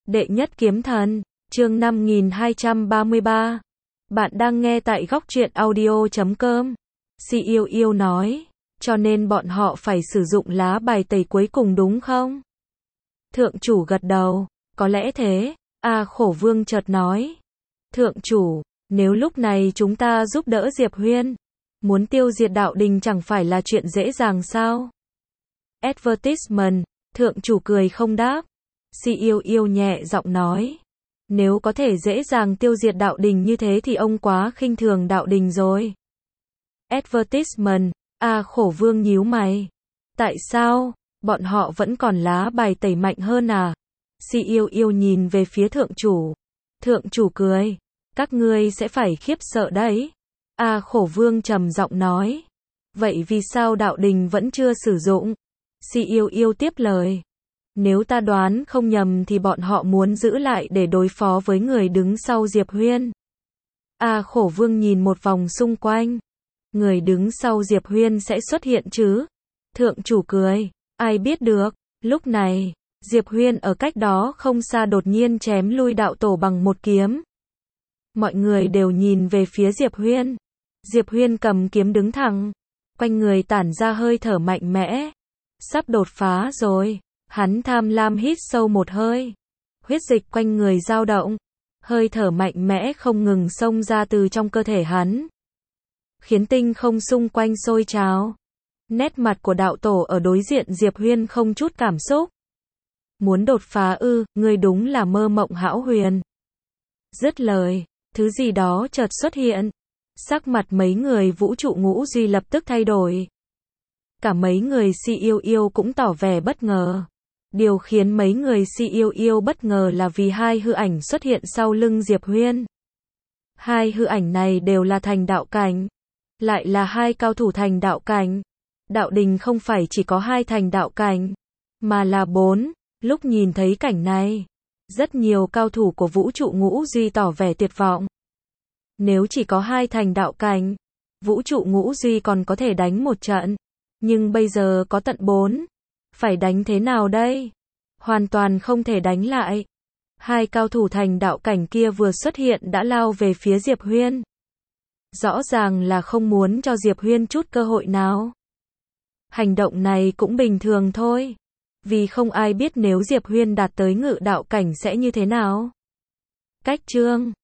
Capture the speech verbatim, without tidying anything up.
Đệ nhất kiếm thần, chương năm nghìn hai trăm ba mươi ba. Bạn đang nghe tại góc truyện audio chấm com. Si Yêu Yêu nói, cho nên bọn họ phải sử dụng lá bài tẩy cuối cùng đúng không? Thượng chủ gật đầu, có lẽ thế. A Khổ Vương chợt nói, thượng chủ, nếu lúc này chúng ta giúp đỡ Diệp Huyên, muốn tiêu diệt đạo đình chẳng phải là chuyện dễ dàng sao? Advertisement, thượng chủ cười không đáp. Si Yêu Yêu nhẹ giọng nói, nếu có thể dễ dàng tiêu diệt đạo đình như thế thì ông quá khinh thường đạo đình rồi. Advertisement, A Khổ Vương nhíu mày. Tại sao, bọn họ vẫn còn lá bài tẩy mạnh hơn à? Si Yêu Yêu nhìn về phía thượng chủ. Thượng chủ cười, các ngươi sẽ phải khiếp sợ đấy. A Khổ Vương trầm giọng nói, vậy vì sao đạo đình vẫn chưa sử dụng? Si Yêu Yêu tiếp lời, nếu ta đoán không nhầm thì bọn họ muốn giữ lại để đối phó với người đứng sau Diệp Huyên. A Khổ Vương nhìn một vòng xung quanh. Người đứng sau Diệp Huyên sẽ xuất hiện chứ? Thượng chủ cười, ai biết được. Lúc này, Diệp Huyên ở cách đó không xa đột nhiên chém lui đạo tổ bằng một kiếm. Mọi người đều nhìn về phía Diệp Huyên. Diệp Huyên cầm kiếm đứng thẳng, quanh người tản ra hơi thở mạnh mẽ. Sắp đột phá rồi. Hắn tham lam hít sâu một hơi. Huyết dịch quanh người dao động. Hơi thở mạnh mẽ không ngừng xông ra từ trong cơ thể hắn, khiến tinh không xung quanh sôi trào. Nét mặt của đạo tổ ở đối diện Diệp Huyên không chút cảm xúc. Muốn đột phá ư, ngươi đúng là mơ mộng hão huyền. Dứt lời, thứ gì đó chợt xuất hiện. Sắc mặt mấy người vũ trụ ngũ duy lập tức thay đổi. Cả mấy người Si Yêu Yêu cũng tỏ vẻ bất ngờ. Điều khiến mấy người Si Yêu Yêu bất ngờ là vì hai hư ảnh xuất hiện sau lưng Diệp Huyên. Hai hư ảnh này đều là thành đạo cảnh. Lại là hai cao thủ thành đạo cảnh. Đạo đình không phải chỉ có hai thành đạo cảnh, mà là bốn. Lúc nhìn thấy cảnh này, rất nhiều cao thủ của vũ trụ ngũ duy tỏ vẻ tuyệt vọng. Nếu chỉ có hai thành đạo cảnh, vũ trụ ngũ duy còn có thể đánh một trận. Nhưng bây giờ có tận bốn. Phải đánh thế nào đây? Hoàn toàn không thể đánh lại. Hai cao thủ thành đạo cảnh kia vừa xuất hiện đã lao về phía Diệp Huyên. Rõ ràng là không muốn cho Diệp Huyên chút cơ hội nào. Hành động này cũng bình thường thôi. Vì không ai biết nếu Diệp Huyên đạt tới ngự đạo cảnh sẽ như thế nào. Cách chương